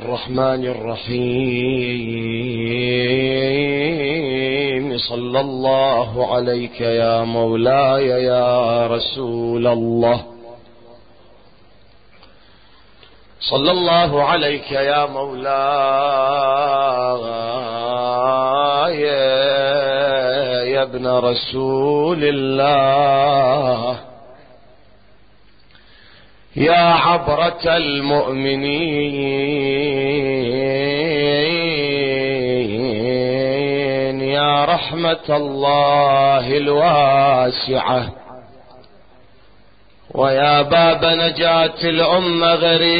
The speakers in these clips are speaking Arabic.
الرحمن الرحيم. صلى الله عليك يا مولاي يا رسول الله. صلى الله عليك يا مولاي يا ابن رسول الله، يا عبرة المؤمنين، يا رحمة الله الواسعة، ويا باب نجاة الأمة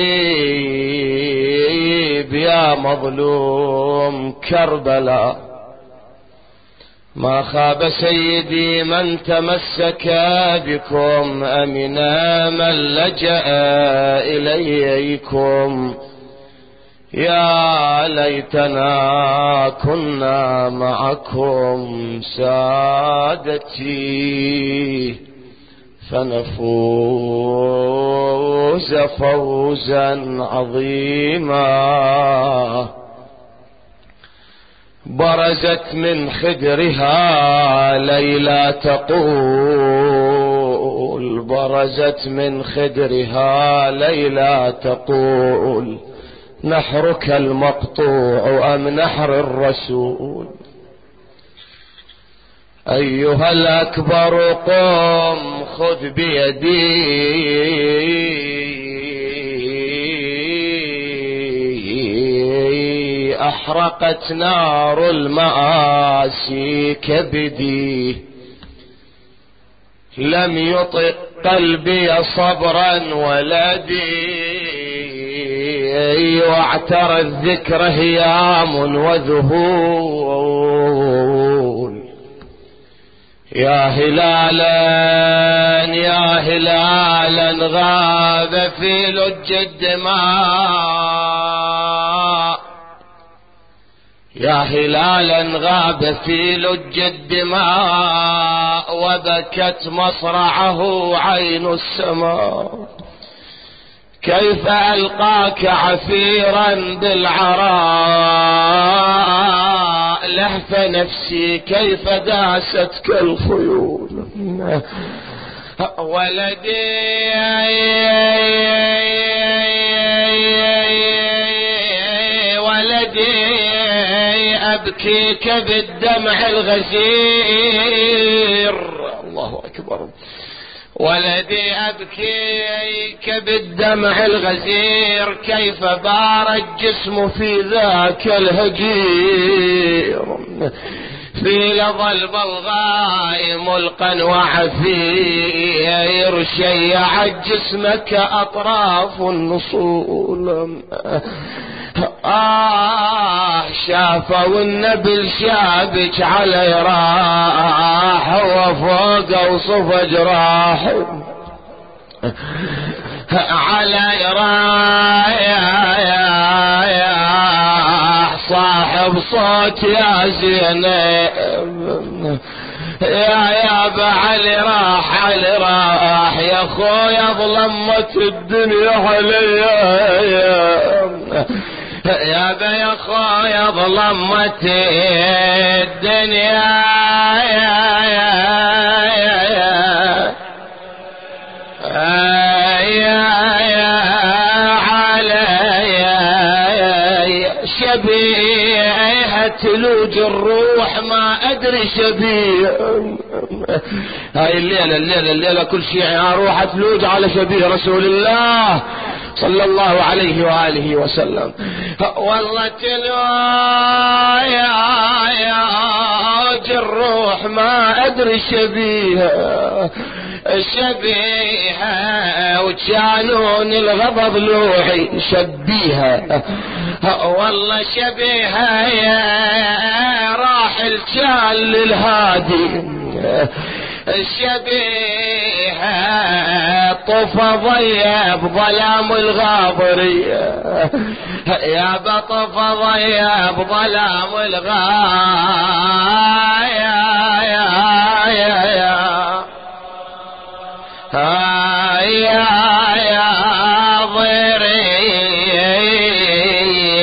غريب، يا مظلوم كربلاء. ما خاب سيدي من تمسك بكم، أمنا من لجأ إليكم. يا ليتنا كنا معكم سادتي، فنفوز فوزا عظيما. برزت من خدرها ليلى تقول، برزت من خدرها ليلى تقول، نحرك المقطوع أم نحر الرسول. أيها الأكبر قم خذ بيدي، أحرقت نار المآسي كبدي، لم يطق قلبي صبرا ولدي، واعترى الذكر هيام وذهول. يا هلالا يا هلالا غاب في لج الدماء، يا هلالا غاب في لج الدماء، وبكت مصرعه عين السماء. كيف ألقاك عفيرا بالعراء، لهف نفسي كيف داستك الخيول. ولدي ولدي أبكيك بالدمع الغزير. الله أكبر. ولدي أبكيك بالدمع الغزير، كيف بار الجسم في ذاك الهجير. في لظى البلغاء ملقا وعفير، شيعت جسمك أطراف النصول. شافوا النبل شابك على راح، وفوق وصف جراح على راح. صاحب صوت يا زينب، يا بعلي راح علي راح، يا خويا ظلمت الدنيا علي، يا بيا خويا ظلمت الدنيا علي. شبيهة تلوج الروح ما أدري شبيه. هاي الليلة كل شيء روح تلوج على شبيه رسول الله صلى الله عليه وآله وسلم. والله تلوج الروح ما أدري شبيه، شبيهة وجانون الغضب لوحي شبيها. والله شبيهة راح الجال للهادي، شبيهة طف ضيب ظلام الغابرية، يا بطف ضيب ظلام الغاية. يا ضيري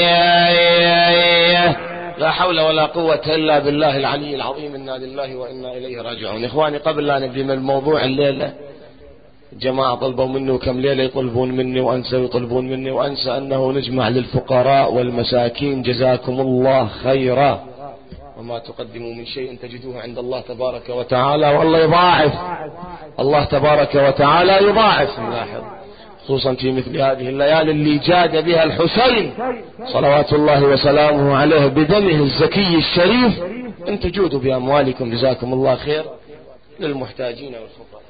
حول ولا قوة إلا بالله العلي العظيم. إنا لله وإنا إليه راجعون. إخواني، قبل لا نبدي من الموضوع الليلة، جماعة طلبوا مني وكم ليلة يطلبون مني وأنسى أنه نجمع للفقراء والمساكين. جزاكم الله خيرا، وما تقدموا من شيء تجدوه عند الله تبارك وتعالى، والله يضاعف. الله تبارك وتعالى يضاعف. نلاحظ خصوصا في مثل هذه الليالي اللي جاد بها الحسين صلوات الله وسلامه عليه بدمه الزكي الشريف، ان تجودوا بأموالكم جزاكم الله خير للمحتاجين والفقراء.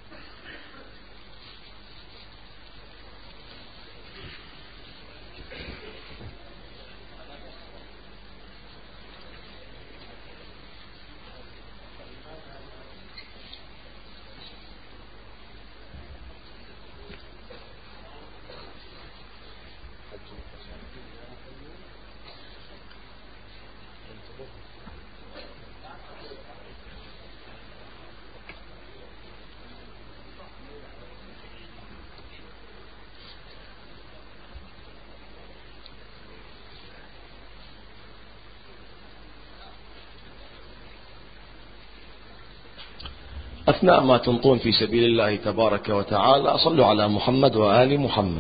أثناء ما تنطون في سبيل الله تبارك وتعالى، صلوا على محمد وآل محمد.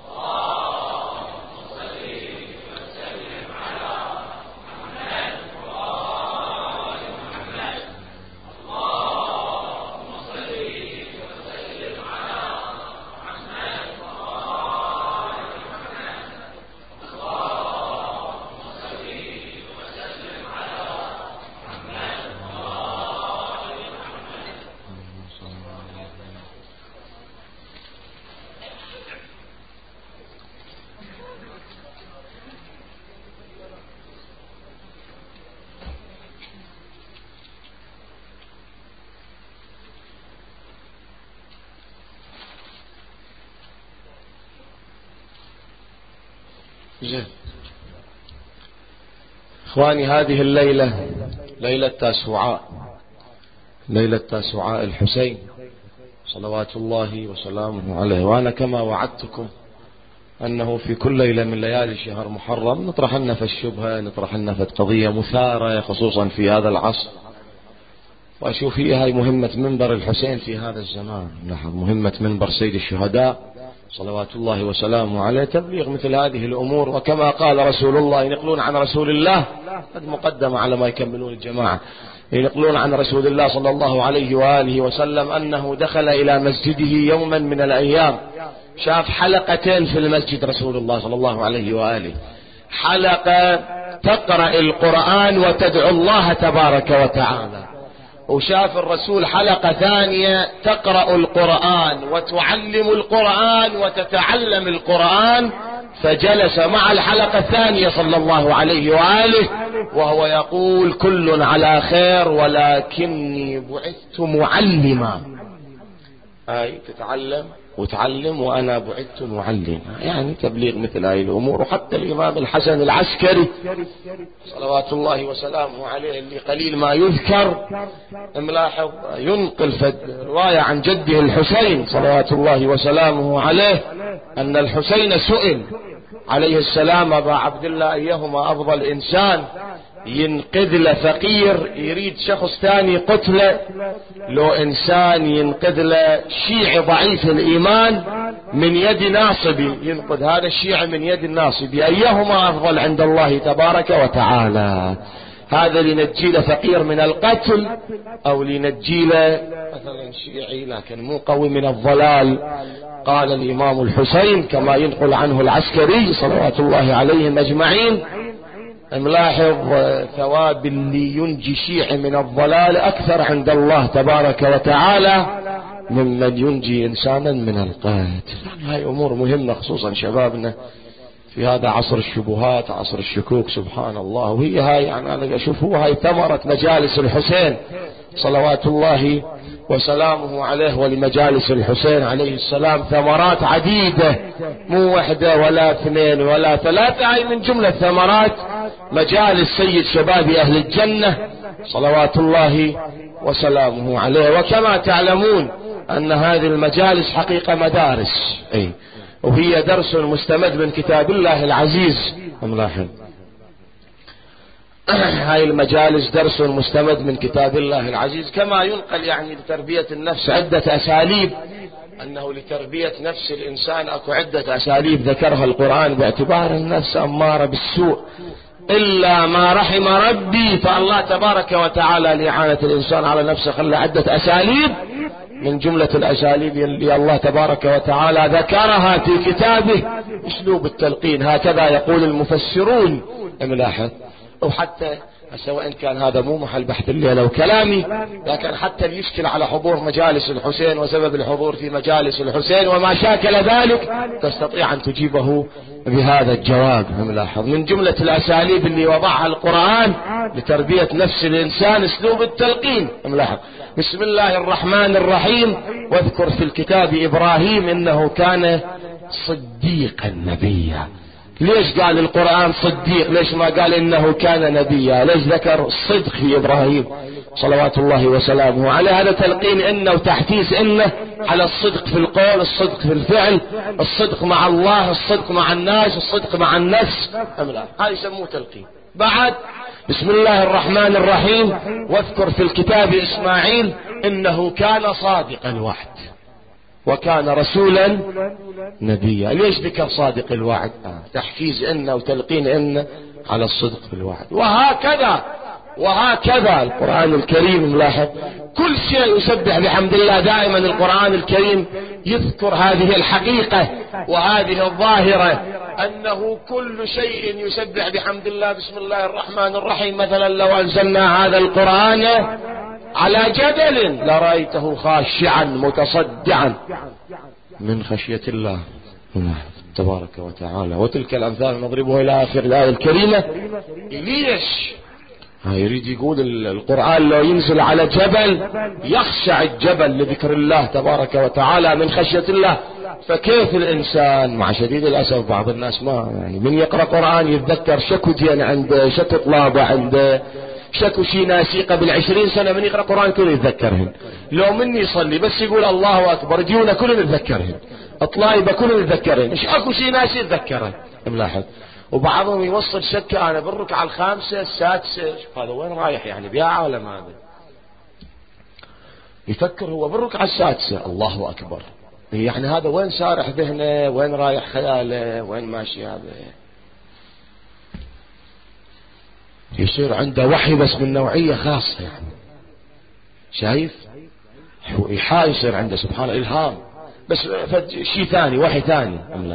إخواني، هذه الليلة ليلة تاسوعاء، ليلة تاسوعاء الحسين صلوات الله وسلامه عليه. وأنا كما وعدتكم أنه في كل ليلة من ليالي شهر محرم نطرح لنا في الشبهة، نطرح لنا في قضية مثارة خصوصا في هذا العصر، وأشوف هي مهمة منبر الحسين في هذا الزمان. نعم، مهمة منبر سيد الشهداء صلوات الله وسلامه عليه تبليغ مثل هذه الأمور. وكما قال رسول الله، ينقلون عن رسول الله، قد مقدمة على ما يكملون الجماعة، ينقلون عن رسول الله صلى الله عليه وآله وسلم أنه دخل إلى مسجده يوما من الأيام، شاف حلقتين في المسجد رسول الله صلى الله عليه وآله، حلقة تقرأ القرآن وتدعو الله تبارك وتعالى، وشاف الرسول حلقة ثانية تقرأ القرآن وتعلم القرآن وتتعلم القرآن، فجلس مع الحلقة الثانية صلى الله عليه وآله وهو يقول: كل على خير ولكني بعثت معلما. أي تتعلم وتعلم وأنا بعثت معلما، يعني تبليغ مثل هذه الأمور. وحتى الإمام الحسن العسكري صلوات الله وسلامه عليه اللي قليل ما يذكر، ملاحظ ينقل في رواية عن جده الحسين صلوات الله وسلامه عليه أن الحسين سئل عليه السلام: أبا عبد الله أيهما أفضل إنسان ينقذ له فقير يريد شخص ثاني قتله، لو إنسان ينقذ له شيعي ضعيف الإيمان من يد ناصبي ينقذ هذا الشيعي من يد الناصبي، أيهما أفضل عند الله تبارك وتعالى؟ هذا لنجي له فقير من القتل أو لنجي له مثلا شيعي لكن مو قوي من الضلال؟ قال الإمام الحسين كما ينقل عنه العسكري صلوات الله عليهم أجمعين: ملاحظ ثواب اللي ينجي شيعي من الضلال أكثر عند الله تبارك وتعالى ممن ينجي إنسانا من القتل. يعني هاي أمور مهمة خصوصا شبابنا في هذا عصر الشبهات، عصر الشكوك، سبحان الله. وهي هاي يعني أنا أشوف هو هاي ثمرة مجالس الحسين صلوات الله وسلامه عليه. ولمجالس الحسين عليه السلام ثمرات عديدة، مو واحدة ولا اثنين ولا ثلاثة، هاي من جملة ثمرات مجالس سيد شباب أهل الجنة صلوات الله وسلامه عليه. وكما تعلمون أن هذه المجالس حقيقة مدارس، وهي درس مستمد من كتاب الله العزيز. ملاحظ هاي المجالس درس مستمد من كتاب الله العزيز، كما ينقل يعني لتربية النفس عدة أساليب، أنه لتربية نفس الإنسان أكو عدة أساليب ذكرها القرآن، باعتبار النفس أمارة بالسوء إلا ما رحم ربي. فالله تبارك وتعالى لإعانة الإنسان على نفسه خلى عدة أساليب، من جملة الأساليب اللي الله تبارك وتعالى ذكرها في كتابه أسلوب التلقين. هكذا يقول المفسرون، ملاحظ. وحتى وإن كان هذا مو محل بحث الليلة وكلامي، لكن حتى يشكل على حضور مجالس الحسين وسبب الحضور في مجالس الحسين وما شاكل ذلك، تستطيع أن تجيبه بهذا الجواب. ملاحظ من جملة الأساليب اللي وضعها القرآن لتربية نفس الإنسان أسلوب التلقين. ملاحظ بسم الله الرحمن الرحيم، واذكر في الكتاب إبراهيم إنه كان صديقا نبيا. ليش قال القرآن صديق؟ ليش ما قال إنه كان نبيا؟ ليش ذكر الصدق في إبراهيم صلوات الله وسلامه عليه؟ هذا تلقين إنه وتحفيز إنه على الصدق في القول، الصدق في الفعل، الصدق مع الله، الصدق مع الناس، الصدق مع النفس. هذا يسموه تلقين. بعد بسم الله الرحمن الرحيم، واذكر في الكتاب إسماعيل إنه كان صادق الوعد وكان رسولا نبيا. ليش ذكر صادق الوعد؟ تحفيز إنه وتلقين إنه على الصدق في الوعد. وهكذا القرآن الكريم ملاحظ كل شيء يسبح بحمد الله. دائما القرآن الكريم يذكر هذه الحقيقة وهذه الظاهرة، أنه كل شيء يسبح بحمد الله. بسم الله الرحمن الرحيم، مثلا لو أنزلنا هذا القرآن على جبل لرأيته خاشعا متصدعا من خشية الله تبارك وتعالى. وتلك الأمثال نضربها إلى آخر الآية الكريمة. ليش؟ يريد يقول القرآن لو ينزل على جبل يخشع الجبل لذكر الله تبارك وتعالى من خشية الله. فكيف الإنسان؟ مع شديد الأسف بعض الناس ما يعني من يقرأ قرآن يتذكر شكو دين عنده، شكو طلابة عنده، شكو شي ناسي قبل 20 سنة، من يقرأ قرآن كله يتذكرهن. لو من يصلي بس يقول الله أكبر ديونا كله يتذكرهن، الطلايبة كله يتذكرهن، مش أكو شي ناسي يتذكرهن. ملاحظ. وبعضهم يوصل شكة أنا بالركعة الخامسة السادسة، هذا وين رايح يعني بيا عالم؟ هذا يفكر هو بالركعة السادسة الله أكبر، يعني هذا وين سارح ذهنه، وين رايح خياله، وين ماشي؟ هذا يصير عنده وحي بس من نوعية خاصة، يعني شايف إيحاء يصير عنده سبحان إلهام، بس شيء ثاني، وحي ثاني.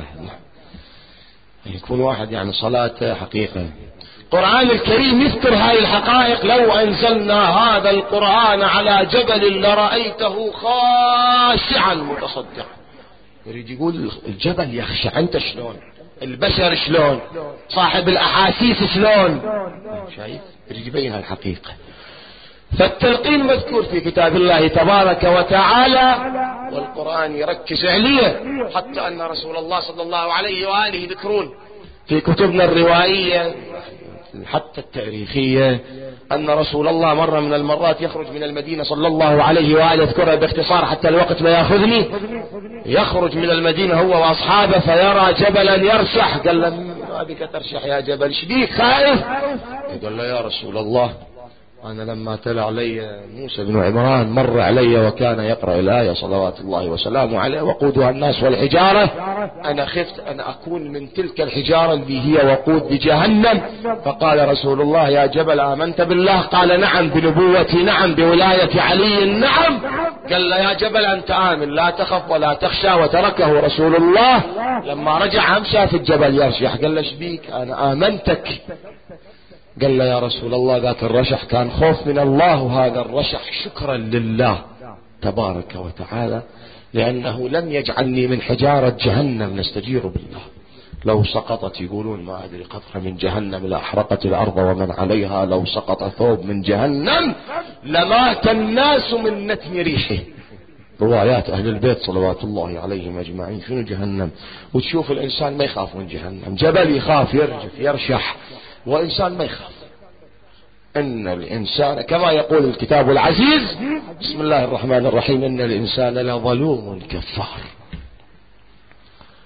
يكون واحد يعني صلاته حقيقة. القرآن الكريم يذكر هاي الحقائق. لو أنزلنا هذا القرآن على جبل لرأيته خاشعا متصدعا. يريد يقول الجبل يخشع. أنت شلون؟ البشر شلون؟ صاحب الأحاسيس شلون؟ شايف؟ يريد يبين الحقيقة. فالتلقين مذكور في كتاب الله تبارك وتعالى، والقرآن يركز عليه، حتى أن رسول الله صلى الله عليه وآله يذكرون في كتبنا الروائية حتى التاريخية أن رسول الله مرة من المرات يخرج من المدينة صلى الله عليه وآله، يذكرها باختصار حتى الوقت ما يأخذني، يخرج من المدينة هو وأصحابه فيرى جبلا يرشح. قال له ما بك ترشح يا جبل؟ شبيك خائف؟ قال له يا رسول الله أنا لما تلا علي موسى بن عمران مر علي وكان يقرأ الآية صلوات الله وسلامه عليه وقودها الناس والحجارة، أنا خفت أن أكون من تلك الحجارة اللي هي وقود لجهنم. فقال رسول الله يا جبل آمنت بالله؟ قال نعم بنبوتي، نعم بولاية علي، نعم. قال له يا جبل أنت آمن لا تخف ولا تخشى. وتركه رسول الله. لما رجع شاف الجبل يرشح، قال له شبيك؟ أنا آمنتك. قال له يا رسول الله ذاك الرشح كان خوف من الله، وهذا الرشح شكرا لله تبارك وتعالى لأنه لم يجعلني من حجارة جهنم نستجير بالله. لو سقطت يقولون ما أدري قطرة من جهنم لأحرقت الأرض ومن عليها، لو سقط ثوب من جهنم لمات الناس من نتن ريحه. روايات أهل البيت صلوات الله عليهم أجمعين. شنو جهنم؟ وتشوف الإنسان ما يخاف من جهنم، جبل يخاف يرجف يرشح، وإنسان ما يخاف. إن الإنسان كما يقول الكتاب العزيز بسم الله الرحمن الرحيم إن الإنسان لظلوم كفار.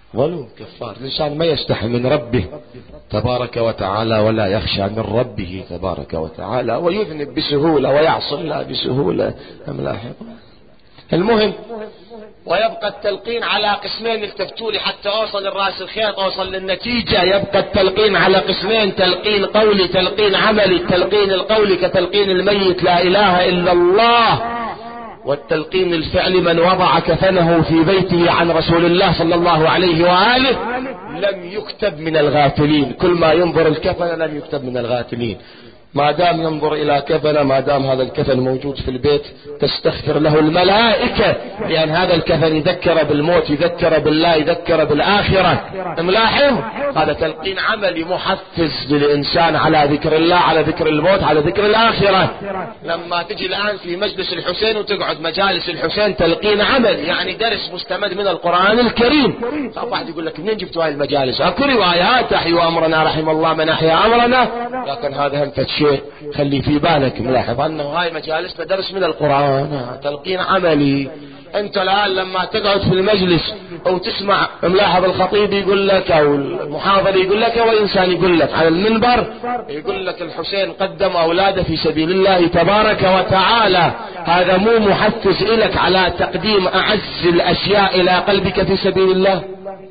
ظلوم كفار. الإنسان ما يستحي من ربه تبارك وتعالى ولا يخشى من ربه تبارك وتعالى ويذنب بسهولة ويعصي الله بسهولة. أم لاحظ؟ المهم، ويبقى التلقين على قسمين. التفتوا لي حتى أوصل الرأس الخيط، أوصل للنتيجة. يبقى التلقين على قسمين: تلقين قولي، تلقين عملي. التلقين القولي كتلقين الميت لا إله إلا الله، والتلقين الفعلي من وضع كفنه في بيته عن رسول الله صلى الله عليه وآله لم يكتب من الغافلين. كل ما ينظر الكفن لم يكتب من الغافلين. ما دام ينظر إلى كفن، ما دام هذا الكفن موجود في البيت، تستغفر له الملائكة، لأن هذا الكفن يذكر بالموت، يذكر بالله، يذكر بالآخرة. ملاحظ؟ هذا تلقين عملي محفز للإنسان على ذكر الله، على ذكر الموت، على ذكر الآخرة. لما تجي الآن في مجلس الحسين وتقعد مجالس الحسين، تلقين عمل، يعني درس مستمد من القرآن الكريم. واحد يقول لك: منين جبتوا هاي المجالس؟ اكو روايات: أحيوا أمرنا رحم الله من أحيا أمرنا. لكن هذا هم شيء خلي في بالك، ملاحظ أنه هاي مجالسنا درس من القرآن، تلقين عملي. أنت الآن لما تقعد في المجلس أو تسمع، ملاحظ الخطيب يقول لك أو المحاضر يقول لك أو إنسان يقول لك على المنبر، يقول لك الحسين قدم أولاده في سبيل الله تبارك وتعالى. هذا مو محفز إلك على تقديم أعز الأشياء إلى قلبك في سبيل الله؟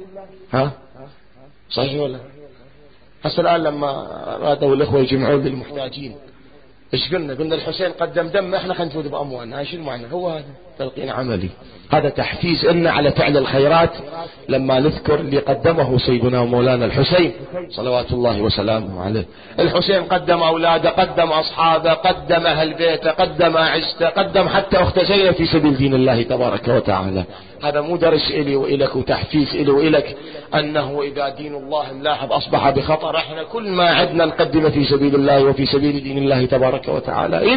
ها صحيح ولا؟ هسه الآن لما رادوا الإخوة يجمعون للمحتاجين، إيش قلنا؟ قلنا الحسين قدم دم، إحنا خلينا نفوز بأموالنا. إيش المعنى؟ هو هذا تلقين عملي، هذا تحفيز إلنا على فعل الخيرات لما نذكر اللي قدمه سيدنا ومولانا الحسين صلوات الله وسلامه عليه. الحسين قدم أولاده، قدم أصحابه، قدم أهل بيته، قدم أعزته، قدم حتى أخت زينب في سبيل دين الله تبارك وتعالى. هذا مو درس إلي وإلك وتحفيز إلي وإلك أنه إذا دين الله ملاحظ أصبح بخطر، إحنا كل ما عدنا نقدم في سبيل الله وفي سبيل دين الله تبارك وتعالى.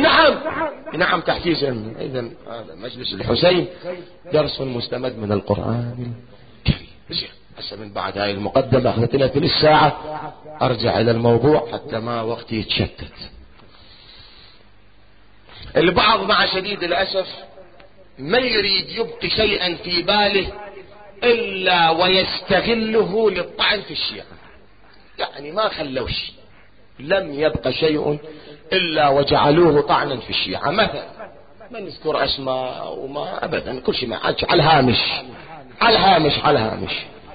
نعم تحفيز. إذن هذا مجلس الحسين درس مستمد من القرآن الكريم. هسه من بعد هاي المقدمة أخذت لها ثلث ساعة، أرجع إلى الموضوع حتى ما وقتي يتشتت. البعض مع شديد الأسف ما يريد يبقي شيئا في باله إلا ويستغله للطعن في الشيعة. يعني ما خلوا شيء، لم يبقى شيء إلا وجعلوه طعنا في الشيعة. مثلا ما نذكر أسماء وما أبدا، كل شيء على الهامش على الهامش على الهامش.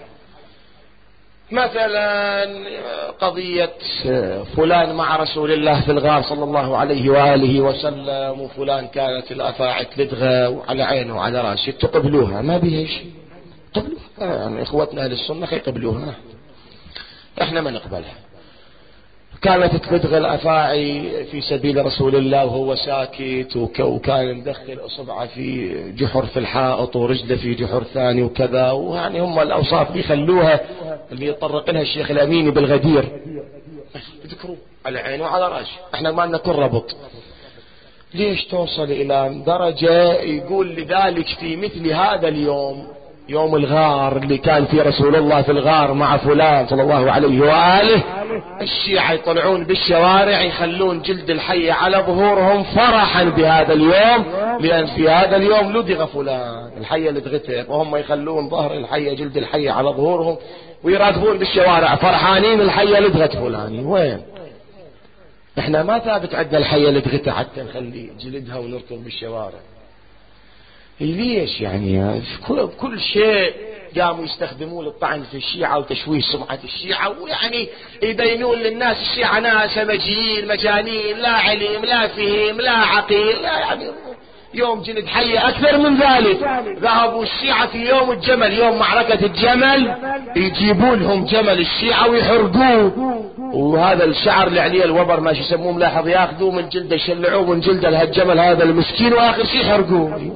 مثلا قضية فلان مع رسول الله في الغار صلى الله عليه وآله وسلم، وفلان كانت الأفاعي تلدغه وعلى عينه وعلى راسه، تقبلوها؟ ما بيها شيء، قبلوها. يعني إخوتنا أهل السنة يقبلوها، إحنا ما نقبلها. كانت تلدغ الأفاعي في سبيل رسول الله وهو ساكت، وكان مدخل أصبعه في جحر في الحائط ورجله في جحر ثاني وكذا، ويعني هم الأوصاف دي خلوها اللي يطرق لها الشيخ الأميني بالغدير، تذكروا على عينه وعلى راسه. احنا ما لنا كل ربط. ليش توصل إلى درجة يقول لذلك في مثل هذا اليوم، يوم الغار اللي كان فيه رسول الله في الغار مع فلان صلى الله عليه وآله، الشيعة يطلعون بالشوارع يخلون جلد الحية على ظهورهم فرحا بهذا اليوم، لأن في هذا اليوم لدغ فلان، الحية لدغته، وهم يخلون ظهر الحية جلد الحية على ظهورهم ويراقبون بالشوارع فرحانين الحية لدغت فلان. وين؟ احنا ما ثابت عندنا الحية لدغته حتى نخلي جلدها ونركض بالشوارع. ليش؟ يعني كل شيء قاموا يستخدمون للطعن في الشيعة وتشويه سمعة الشيعة، ويعني يبينون للناس الشيعة ناس همجيين مجانين، لا علم لا فهم لا عقيل، لا يعني يوم جلد حية أكثر من ذلك. ذهبوا الشيعة في يوم الجمل، يوم معركة الجمل، يجيبون لهم جمل الشيعة ويحرقوه، وهذا الشعر اللي عليه الوبر ما يسموه ملاحظ، ياخذوه من جلده يشلعوه من جلده لهالجمل هذا المسكين، وآخر شيء يحرقوه.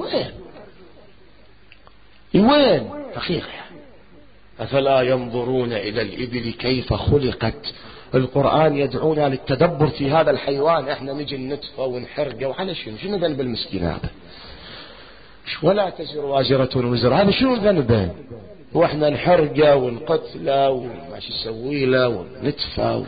وين حقيقة؟ أفلا ينظرون إلى الإبل كيف خلقت؟ القرآن يدعونا للتدبر في هذا الحيوان. احنا نجي نتفه ونحرقه، وعلى شنو ذنب المسكين هذا؟ ولا تزر وازرة وزر، هذا شنو ذنبه؟ واحنا نحرقه ونقتله وماشي نسوي له ونتفه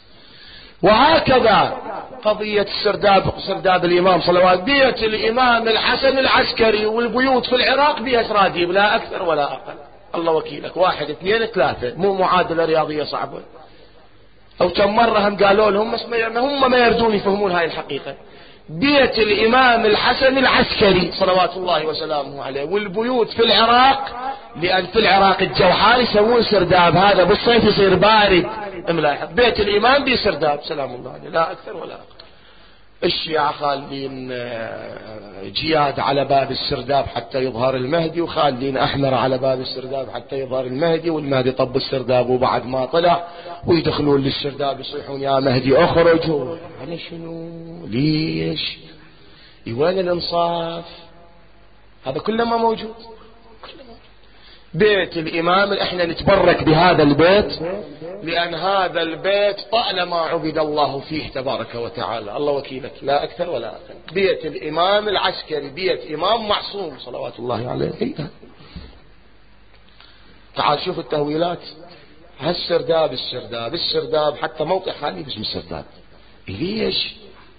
وهكذا. قضية سرداب الإمام صلوات، بيت الإمام الحسن العسكري والبيوت في العراق بها سراديب لا أكثر ولا أقل. الله وكيلك، 1 2 3، مو معادلة رياضية صعبة. أو كم مرة هم قالوا لهم هم ما يردون يفهمون هاي الحقيقة. بيت الإمام الحسن العسكري صلوات الله وسلامه عليه، والبيوت في العراق، لأن في العراق الجو حار يسوون سرداب، هذا بالصيف يصير بارد ملاحظ، بيت الإمام بسرداب سلام الله عليه، لا أكثر ولا أقل. الشيعة خالين جياد على باب السرداب حتى يظهر المهدي، وخالين أحمر على باب السرداب حتى يظهر المهدي، والمهدي طب السرداب وبعد ما طلع ويدخلون للسرداب يصيحون يا مهدي اخرج. على شنو؟ ليش؟ وين الانصاف؟ هذا كله ما موجود. بيت الإمام احنا نتبرك بهذا البيت، لأن هذا البيت طالما عبد الله فيه تبارك وتعالى، الله وكيلك لا أكثر ولا أقل. بيت الإمام العسكري بيت إمام معصوم صلوات الله عليه. تعال شوف التهويلات، السرداب حتى موقع خالي باسم السرداب. ليش؟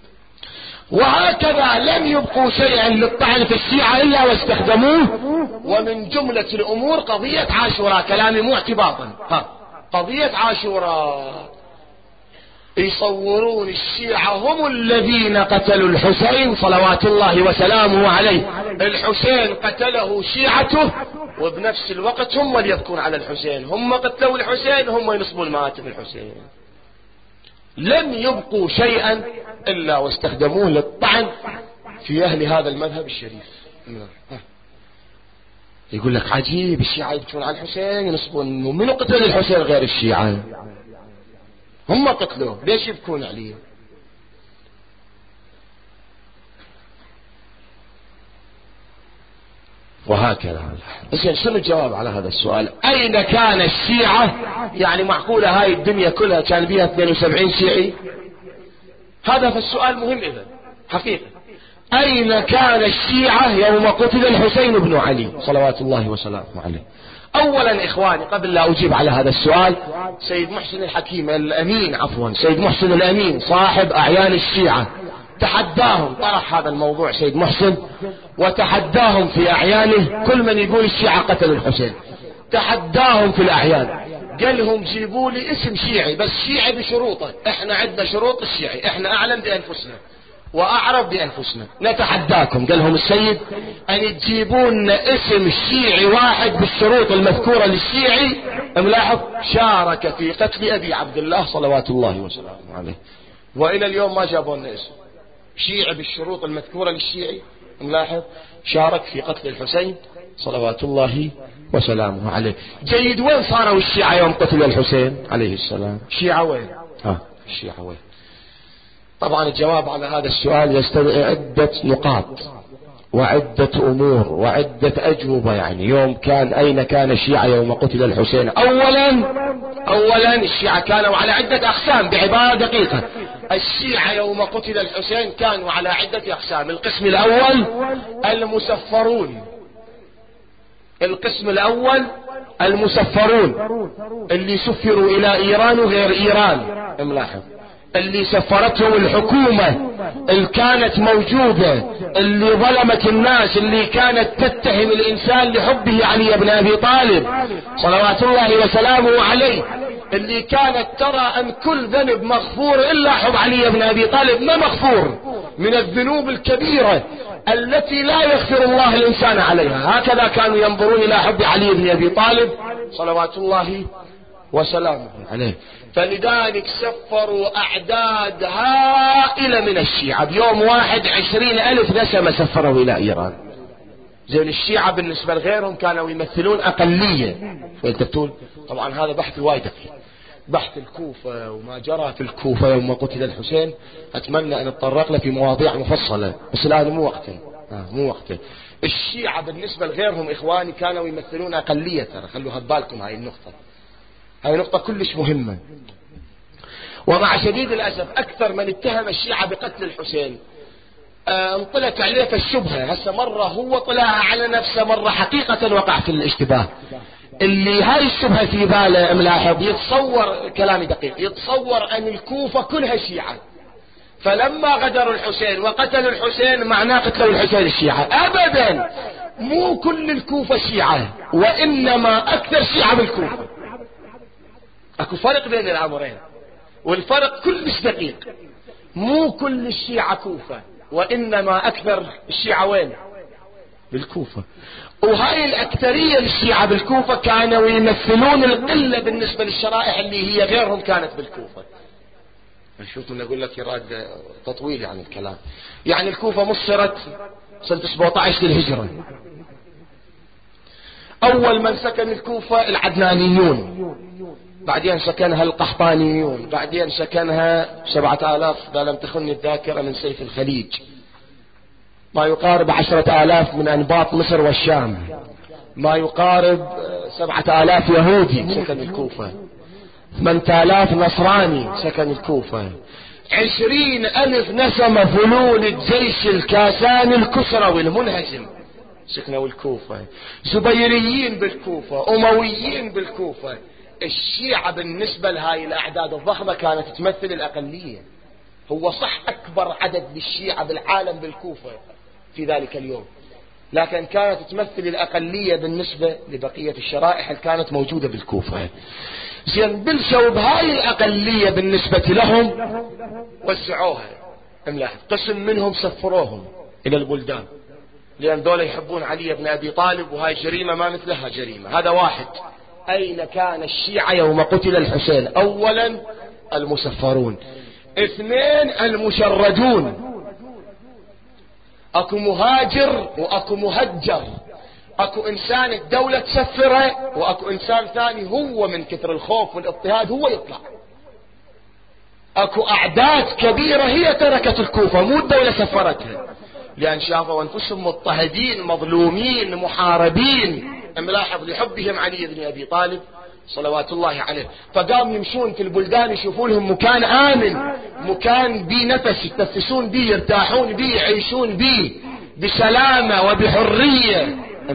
وهكذا لم يبقوا شيئا للطعن في الشيعة إلا واستخدموه. ومن جملة الأمور قضية عاشوراء، كلامي مو اعتباطا، قضية عاشوراء. يصورون الشيعة هم الذين قتلوا الحسين صلوات الله وسلامه عليه، الحسين قتله شيعته، وبنفس الوقت هم اللي يبكون على الحسين، هم قتلوا الحسين، هم ينصبون مآتم الحسين. لم يبقوا شيئا إلا واستخدموه للطعن في أهل هذا المذهب الشريف. يقول لك عجيب، الشيعة يبكون على الحسين ينصبون، منو قتل الحسين غير الشيعة؟ هم قتلوه، ليش يبكون عليه؟ وهكذا. زين شنو الجواب على هذا السؤال؟ أين كان الشيعة؟ يعني معقولة هاي الدنيا كلها كان بيها 72 شيعي؟ هذا فالسؤال مهم إذن حقيقة. أين كان الشيعة يوم قتل الحسين بن علي صلوات الله وسلامه عليه؟ أولا إخواني قبل لا أجيب على هذا السؤال، سيد محسن سيد محسن الأمين صاحب أعيان الشيعة تحداهم، طرح هذا الموضوع سيد محسن وتحداهم في أعيانه، كل من يقول الشيعة قتل الحسين تحداهم في الأعيان، قال لهم جيبوا لي اسم شيعي، بس شيعي بشروطه، احنا عندنا شروط الشيعي، احنا أعلم بأنفسنا وأعرف بأنفسنا، نتحداكم. قال لهم السيد أن تجيبون اسم شيعي واحد بالشروط المذكورة للشيعي ملاحظ شارك في قتل أبي عبد الله صلوات الله وسلامه عليه، وإلى اليوم ما جابوا لنا اسم شيعي بالشروط المذكورة للشيعي ملاحظ شارك في قتل الحسين صلوات الله وسلامه عليه. جيد، وين صاروا الشيعة يوم قتل الحسين عليه السلام؟ الشيعة وين؟ الشيعة وين؟ طبعا الجواب على هذا السؤال يستدعي عدة نقاط وعدة أمور وعدة أجوبة. يعني يوم كان، أين كان الشيعة يوم قتل الحسين؟ أولا الشيعة كانوا على عدة أقسام، بعبارة دقيقة، الشيعة يوم قتل الحسين كانوا على عدة أقسام. القسم الأول المسفرون، القسم الأول المسفرون اللي سفروا إلى إيران وغير إيران، ملاحظ اللي سفرتهم الحكومة اللي كانت موجودة، اللي ظلمت الناس، اللي كانت تتهم الإنسان لحبه علي بن أبي طالب صلوات الله وسلامه عليه، اللي كانت ترى أن كل ذنب مغفور إلا حب علي بن أبي طالب ما مغفور، من الذنوب الكبيرة التي لا يغفر الله الإنسان عليها. هكذا كانوا ينظرون إلى حب علي بن أبي طالب صلوات الله وسلامه عليه. فلذلك سفروا أعداد هائلة من الشيعة، بيوم واحد 20,000 نسمة سفروا إلى إيران. زين الشيعة بالنسبة لغيرهم كانوا يمثلون أقلية، وانت تقول طبعا هذا بحث وايد دقيق، بحث الكوفة وما جرى في الكوفة يوم قتل الحسين أتمنى أن نتطرق له في مواضيع مفصلة، بس الآن مو وقته. الشيعة بالنسبة لغيرهم إخواني كانوا يمثلون أقلية، ترى خلوها ببالكم هاي النقطة، هاي نقطة كلش مهمة. ومع شديد الأسف أكثر من اتهم الشيعة بقتل الحسين انطلت عليه الشبهة، هسه مرة هو طلعها على نفسه، مرة حقيقة وقع في الاشتباه. اللي هاي الشبهة في باله ملاحظ يتصور، كلامي دقيق، يتصور أن الكوفة كلها شيعة، فلما غدروا الحسين وقتلوا الحسين معناه قتلوا الحسين الشيعة. أبدا، مو كل الكوفة شيعة، وإنما أكثر شيعة بالكوفة. أكو فرق بين الأمرين، والفرق كلش دقيق. مو كل الشيعة كوفة، وإنما أكثر الشيعة وين؟ بالكوفة. وهاي الأكثرية للشيعة بالكوفة كانوا يمثلون القلة بالنسبة للشرائح اللي هي غيرهم كانت بالكوفة. شوف من أقول لك يراد تطويل يعني الكلام. يعني الكوفة مصرت سنة 17 للهجرة. أول من سكن الكوفة العدنانيون، بعدين سكنها القحطانيون، بعدين سكنها 7000 إذا لم تخن الذاكرة من سيف الخليج، ما يقارب 10,000 من أنباط مصر والشام، ما يقارب 7,000 يهودي سكن الكوفة، 8,000 نصراني سكن الكوفة، 20,000 نسمة فلول الجيش الكاساني الكسروي المنهزم سكنوا الكوفة، زبيريين بالكوفة، أمويين بالكوفة. الشيعة بالنسبة لهاي الأعداد الضخمة كانت تمثل الأقلية. هو صح أكبر عدد للشيعة بالعالم بالكوفة في ذلك اليوم، لكن كانت تمثل الأقلية بالنسبة لبقية الشرائح اللي كانت موجودة بالكوفة. زين، بلشوا بهاي الأقلية بالنسبة لهم وسعوها. ملاحظ قسم منهم سفروهم إلى البلدان، لأن دول يحبون علي بن أبي طالب، وهاي جريمة ما مثلها جريمة. هذا واحد. أين كان الشيعة يوم قتل الحسين؟ أولا المسفرون، 2 المشردون. اكو مهاجر واكو مهجر، اكو انسان الدولة تسفره، واكو انسان ثاني هو من كثر الخوف والاضطهاد هو يطلع. اكو اعداد كبيرة هي تركت الكوفة، مو الدولة سفرتها، لان شافوا انفسهم مضطهدين مظلومين محاربين. ملاحظ لحبهم علي بن ابي طالب صلوات الله عليه، فقام يمشون في البلدان يشوفون لهم مكان آمن، مكان بيه نفس يتنفسون بيه، يرتاحون بيه، يعيشون بيه بسلامة وبحرية.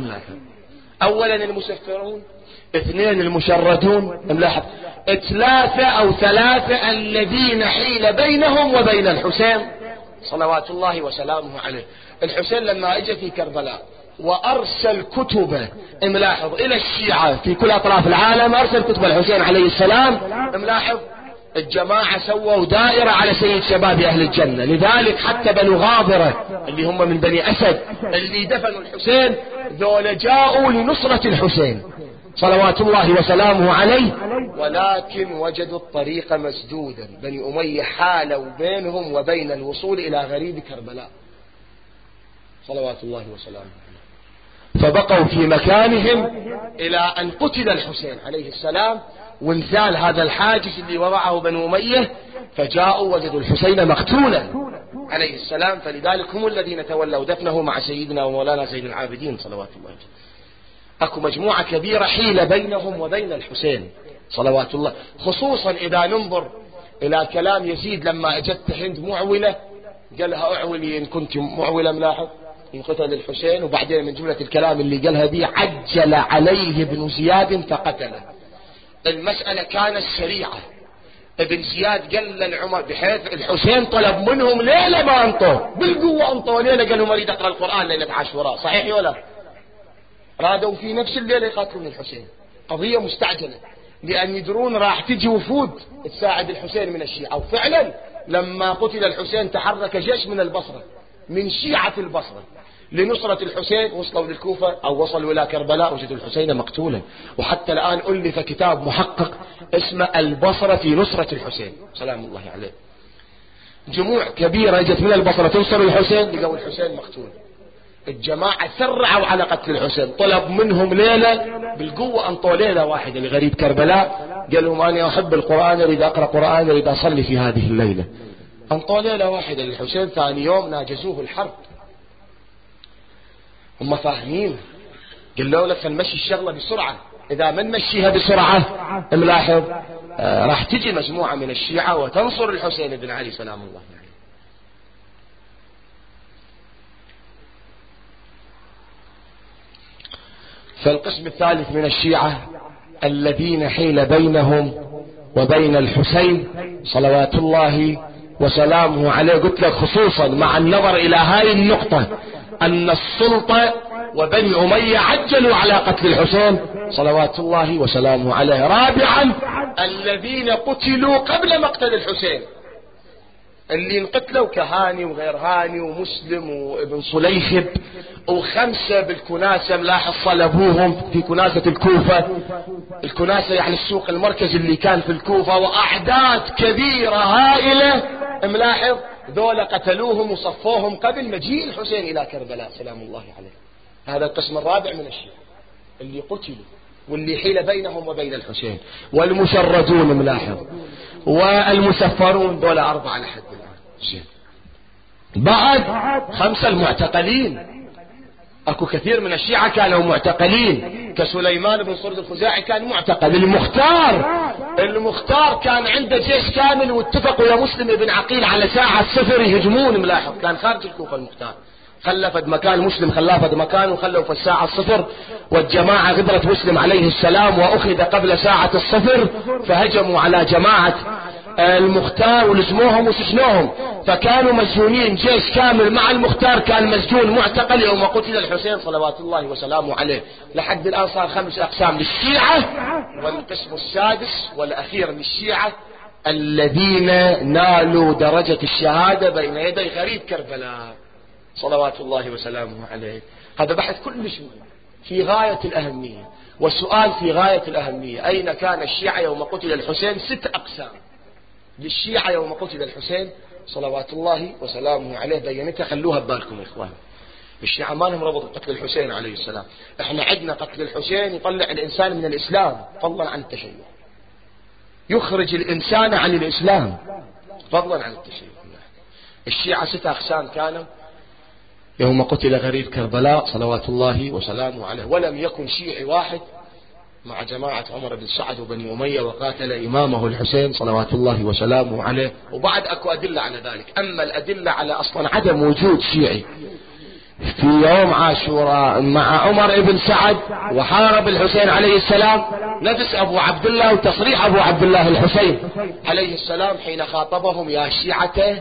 أولا المسفرون، 2 المشردون، ملاحظ 3 أو 3 الذين حيل بينهم وبين الحسين صلوات الله وسلامه عليه. الحسين لما اجى في كربلاء وارسل كتبه، ملاحظ الى الشيعة في كل اطراف العالم، ارسل كتب الحسين عليه السلام. ملاحظ الجماعة سووا دائرة على سيد شباب اهل الجنة، لذلك حتى بنو غاضرة اللي هم من بني اسد اللي دفنوا الحسين ذول جاءوا لنصرة الحسين صلوات الله وسلامه عليه، ولكن وجدوا الطريق مسدودا. بني أمية حالوا بينهم وبين الوصول إلى غريب كربلاء صلوات الله وسلامه عليه، فبقوا في مكانهم إلى أن قتل الحسين عليه السلام، وانزال هذا الحاجز اللي وضعه بنو أمية، فجاءوا وجدوا الحسين مقتولا عليه السلام، فلذلك هم الذين تولوا دفنه مع سيدنا ومولانا زين العابدين صلوات الله عليه. اكو مجموعة كبيرة حيلة بينهم وبين الحسين صلوات الله، خصوصا اذا ننظر الى كلام يزيد لما اجت هند معولة، قالها اعولي ان كنت معولة، ملاحظ ان قتل الحسين، وبعدين من جملة الكلام اللي قالها دي عجل عليه ابن زياد فقتله. المسألة كانت سريعة، ابن زياد قال للعمر بحيث الحسين طلب منهم ليلة ما انطوه بالقوة، انطوه ليلة، قال لهم اريد اقرأ القرآن ليلة عاشوراء، صحيح ولا؟ رادوا في نفس الليلة يقاتلون الحسين. قضية مستعجلة، لأن يدرون راح تجي وفود تساعد الحسين من الشيعة. وفعلا لما قتل الحسين تحرك جيش من البصرة، من شيعة البصرة، لنصرة الحسين. وصلوا للكوفة أو وصلوا إلى كربلاء وجدوا الحسين مقتولا. وحتى الآن ألف كتاب محقق اسمه البصرة في نصرة الحسين سلام الله عليه. جموع كبيرة جت من البصرة تنصر الحسين، لقوا الحسين مقتول. الجماعة سرعوا على قتل الحسين، طلب منهم ليلة بالقوة، انطوا ليلة واحدة لغريب كربلاء، قال لهم أنا أحب القرآن، أريد أقرأ قرآن، أريد أصلي في هذه الليلة. انطوا ليلة واحدة للحسين، ثاني يوم ناجزوه الحرب. هم فاهمين، قالوا لك نمشي الشغلة بسرعة، إذا ما نمشيها بسرعة ملاحظ راح تجي مجموعة من الشيعة وتنصر الحسين بن علي سلام الله عليه. فالقسم الثالث من الشيعة الذين حيل بينهم وبين الحسين صلوات الله وسلامه عليه، قلت لك خصوصا مع النظر إلى هاي النقطة أن السلطة وبني أمية عجلوا على قتل الحسين صلوات الله وسلامه عليه. رابعا الذين قتلوا قبل مقتل الحسين، اللي انقتلوا كهاني وغير هاني ومسلم وابن صليحب، وخمسة بالكناسة ملاحظ صلبوهم في كناسة الكوفة. الكناسة يعني السوق المركزي اللي كان في الكوفة، وأعداد كبيرة هائلة ملاحظ دول قتلوهم وصفوهم قبل مجيء الحسين إلى كربلاء سلام الله عليه. هذا القسم الرابع من الشيعة اللي قتلوا واللي حيل بينهم وبين الحسين. والمشردون ملاحظ والمسفرون دول أربعة لحد الآن. بعد خمسة المعتقلين، اكو كثير من الشيعة كانوا معتقلين، كسليمان بن صرد الخزاعي كان معتقل. المختار كان عنده جيش كامل، واتفقوا يا مسلم بن عقيل على ساعة صفر يهجمون ملاحظ، كان خارج الكوفة المختار، خلفت مكان مسلم خلافة مكان وخلوا في الساعة الصفر، والجماعة غدرت مسلم عليه السلام وأخذ قبل ساعة الصفر، فهجموا على جماعة المختار ولزموهم وسجنوهم، فكانوا مسجونين جيش كامل مع المختار كان مسجون معتقل يوم قتل الحسين صلوات الله وسلامه عليه. لحد الآن صار 5 أقسام للشيعة، والقسم السادس والأخير للشيعة الذين نالوا درجة الشهادة بين يدي غريب كربلاء صلوات الله وسلامه عليه. هذا بحث كلش في غاية الأهمية، والسؤال في غاية الأهمية: أين كان الشيعة يوم قتل الحسين؟ 6 أقسام للشيعة يوم قتل الحسين صلوات الله وسلامه عليه، بينتها خلوها ببالكم يا إخوان. الشيعة ما لهم ربط بقتل الحسين عليه السلام. احنا عندنا قتل الحسين يطلع الإنسان من الإسلام فضلا عن التشيع، يخرج الإنسان عن الإسلام فضلا عن التشيع. الشيعة 6 أقسام كانوا يوم قتل غريب كربلاء صلوات الله وسلامه عليه، ولم يكن شيعي واحد مع جماعة عمر بن سعد وبني أمية وقاتل إمامه الحسين صلوات الله وسلامه عليه. وبعد أكو أدلة على ذلك. أما الأدلة على أصلا عدم وجود شيعي في يوم عاشوراء مع عمر بن سعد وحارب الحسين عليه السلام، نفس أبو عبد الله وتصريح أبو عبد الله الحسين عليه السلام حين خاطبهم: يا شيعته.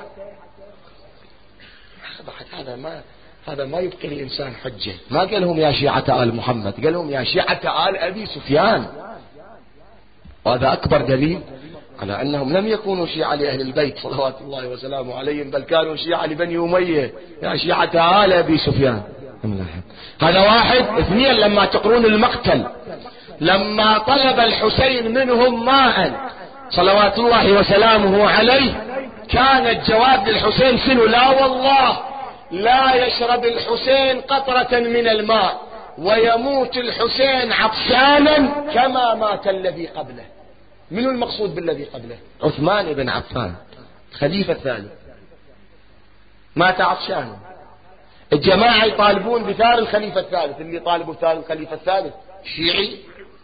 هذا ما يبقي الإنسان حجة. ما قال لهم يا شيعة آل محمد، قال لهم يا شيعة آل أبي سفيان. وهذا أكبر دليل على أنهم لم يكونوا شيعة لأهل البيت صلوات الله وسلامه عليهم، بل كانوا شيعة لبني أمية، يا شيعة آل أبي سفيان. هذا واحد. 2 لما تقرون المقتل، لما طلب الحسين منهم ماء صلوات الله وسلامه عليه، كان الجواب للحسين شنو؟ لا والله لا يشرب الحسين قطرة من الماء، ويموت الحسين عطشانا كما مات الذي قبله. من المقصود بالذي قبله؟ عثمان بن عفان خليفة الثالث مات عطشانا. الجماعة يطالبون بثار الخليفة الثالث، اللي يطالبوا ثار الخليفة الثالث شيعي.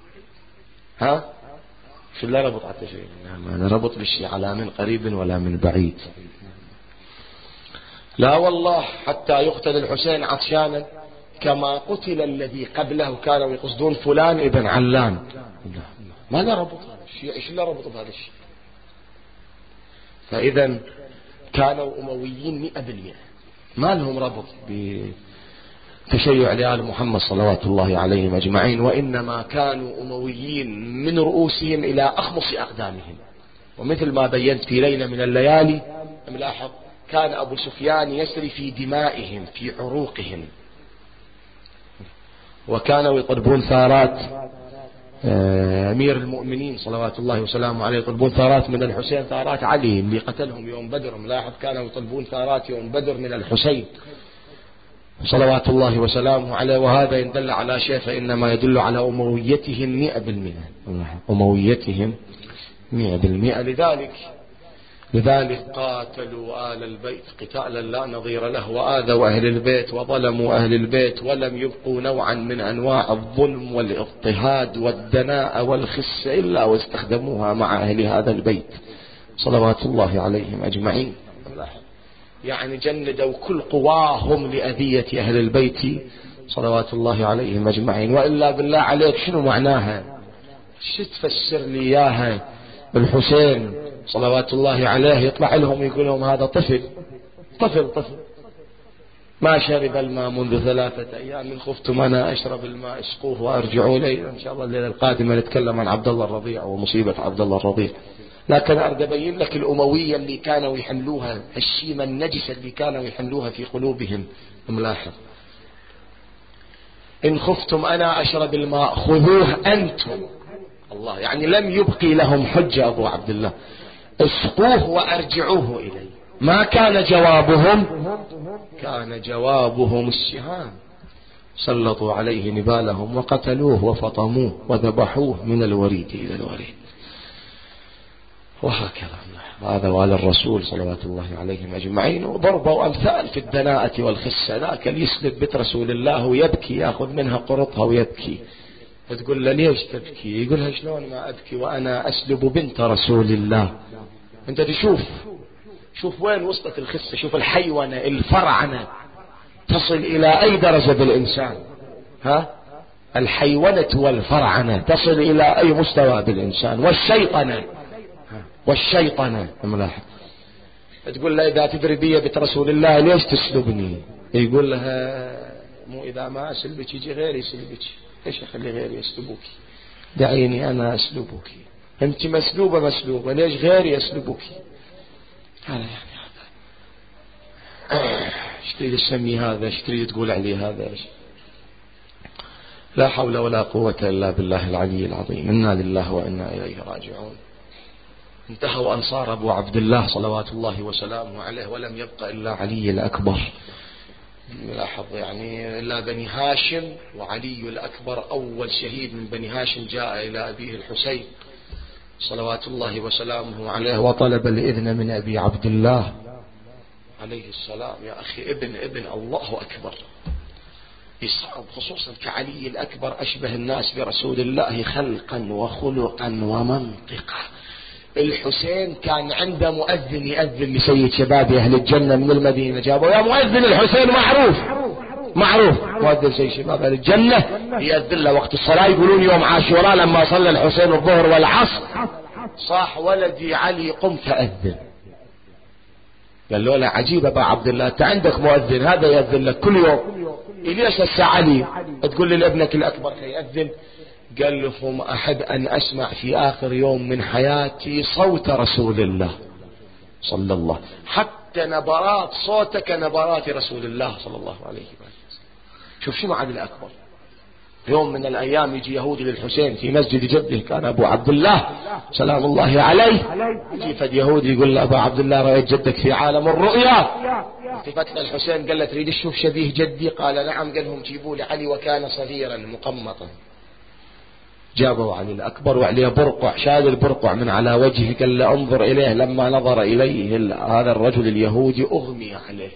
شو لا ربط على شيء؟ ما ربط بالشيعة لا من قريب ولا من بعيد. لا والله حتى يقتل الحسين عطشانا كما قتل الذي قبله، كانوا يقصدون فلان ابن علان. ما لا ربط هذا الشيء، ايش لا ربط بهذا الشيء؟ فاذا كانوا امويين 100%، ما لهم ربط بتشيع لآل محمد صلوات الله عليهم اجمعين، وانما كانوا امويين من رؤوسهم الى اخمص اقدامهم. ومثل ما بينت في ليلة من الليالي ملاحظ، كان أبو سفيان يسري في دمائهم في عروقهم، وكانوا يطلبون ثارات أمير المؤمنين صلوات الله وسلامه عليه، يطلبون ثارات من الحسين، ثارات علي اللي قتلهم يوم بدر ملاحظ، كانوا يطلبون ثارات يوم بدر من الحسين صلوات الله وسلامه عليه. وهذا يدل على شيء، فإنما يدل على أمويتهم 100%، أمويتهم 100%. لذلك قاتلوا آل البيت قتالا لا نظير له، وآذوا أهل البيت وظلموا أهل البيت، ولم يبقوا نوعا من أنواع الظلم والاضطهاد والدناء والخس إلا واستخدموها مع أهل هذا البيت صلوات الله عليهم أجمعين. يعني جندوا كل قواهم لأذية أهل البيت صلوات الله عليهم أجمعين. وإلا بالله عليك شنو معناها؟ شو تفسر لي إياها؟ الحسين صلوات الله عليه يطلع لهم يقول لهم هذا طفل ما شرب الماء منذ 3 أيام، خفتم أنا أشرب الماء اسقوه وأرجعوا إليه. إن شاء الله الليلة القادمة نتكلم عن عبد الله الرضيع ومصيبة عبد الله الرضيع. لكن أريد أبين لك الأموية اللي كانوا يحملوها، الشيمة النجسة اللي كانوا يحملوها في قلوبهم. ملاحظ، إن خفتم أنا أشرب الماء خذوه أنتم. الله يعني لم يبقي لهم حجة أبو عبد الله، اسقوه وأرجعوه إليه. ما كان جوابهم؟ كان جوابهم السهام، سلطوا عليه نبالهم وقتلوه وفطموه وذبحوه من الوريد إلى الوريد. وهكذا هذا وآل الرسول صلوات الله عليهم أجمعين. وضربوا أمثال في الدناءة والخسة، ذاك اللي يسلب بيت رسول الله ويبكي، يأخذ منها قرطها ويبكي، وتقول له ليش تبكي؟ يقولها شلون ما أبكي وأنا أسلب بنت رسول الله. أنت تشوف، شوف وين وصلت الخسة، شوف الحيوانة الفرعنة تصل إلى أي درجة بالإنسان. الحيوانة والفرعنة تصل إلى أي مستوى بالإنسان. والشيطنة ملاحظ، تقول له إذا تدري بي بيت رسول الله ليش تسلبني؟ يقول لها مو إذا ما أسلبك يجي غيري يسلبك، ليش أخلي غيري يسلبوك؟ دعيني أنا أسلبك، أنت مسلوبة ليش غيري يسلبك؟ هذا يعني هذا ايش تريد تسمي هذا؟ ايش تريد تقول عليه هذا؟ لا حول ولا قوة إلا بالله العلي العظيم. إنا لله وإنا إليه راجعون. انتهوا أنصار أبو عبد الله صلوات الله وسلامه عليه، ولم يبقى إلا علي الأكبر. لاحظ يعني إلا بني هاشم، وعلي الأكبر أول شهيد من بني هاشم جاء إلى أبيه الحسين صلوات الله وسلامه عليه وطلب الإذن من أبي عبد الله عليه السلام. يا أخي ابن الله أكبر يصعب، خصوصا كعلي الأكبر أشبه الناس برسول الله خلقا وخلقا ومنطقا. الحسين كان عنده مؤذن يأذن لسيد شباب أهل الجنة من المدينة، جابوا يا مؤذن الحسين، معروف مؤذن سيد شباب أهل الجنة يأذن له وقت الصلاة. يقولون يوم عاشوراء لما صلى الحسين الظهر والعصر صاح ولدي علي قم فأذن. قال له لا عجيب أبا عبد الله، أنت عندك مؤذن هذا يأذن لك كل يوم، ليش هسه علي تقول لي لابنك الأكبر يأذن؟ قال لهم أحب أن أسمع في آخر يوم من حياتي صوت رسول الله صلى الله، حتى نبرات صوتك نبرات رسول الله صلى الله عليه وسلم. شوف شنو علي الأكبر. يوم من الأيام يجي يهودي للحسين في مسجد جده، كان أبو عبد الله سلام الله عليه، يجي فد يهودي يقول له أبو عبد الله رأيت جدك في عالم الرؤيا. التفت الحسين قال له تريد تشوف شبيه جدي؟ قال نعم. قال لهم جيبوا لي علي وكان صغيرا مقمطا. جابوا علي الأكبر وعليه برقع، شال البرقع من على وجهه، قال له انظر إليه. لما نظر إليه هذا الرجل اليهودي أغمي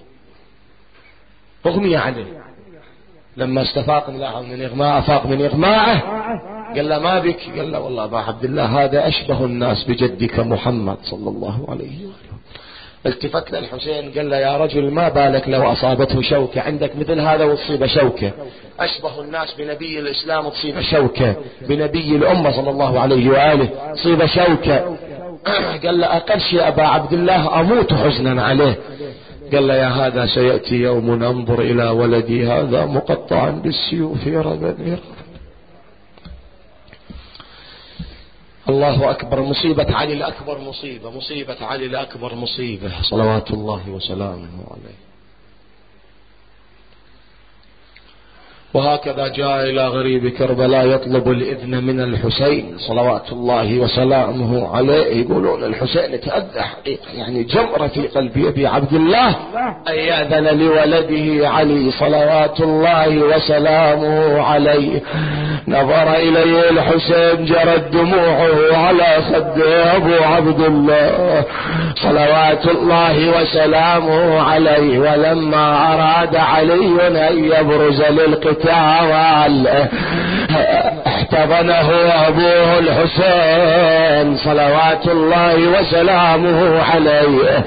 عليه. لما استفاق من إغماء أفاق من إغماءه قال له ما بك؟ قال له والله أبا عبد الله هذا أشبه الناس بجدك محمد صلى الله عليه وسلم. التفت للحسين قال له يا رجل ما بالك لو أصابته شوكة، عندك مثل هذا وتصيب شوكة، أشبه الناس بنبي الإسلام تصيب شوكة، بنبي الأمة صلى الله عليه وآله تصيب شوكة. قال له أقل شيء أبا عبد الله أموت حزنا عليه. قال له يا هذا سيأتي يوم ننظر إلى ولدي هذا مقطعا بالسيوف ربا. الله أكبر. مصيبة علي الأكبر مصيبة علي الأكبر مصيبة صلوات الله وسلامه عليه. وهكذا جاء إلى غريب كربلاء يطلب الإذن من الحسين صلوات الله وسلامه عليه. يقولون الحسين تأذى حقيقة، يعني جمرة في قلب أبي عبد الله أن يأذن لولده علي صلوات الله وسلامه عليه. نظر إليه الحسين جرت دموعه على خده أبو عبد الله صلوات الله وسلامه عليه. ولما أراد علي أن يبرز للقتال احتضنه أبوه الحسين صلوات الله وسلامه عليه.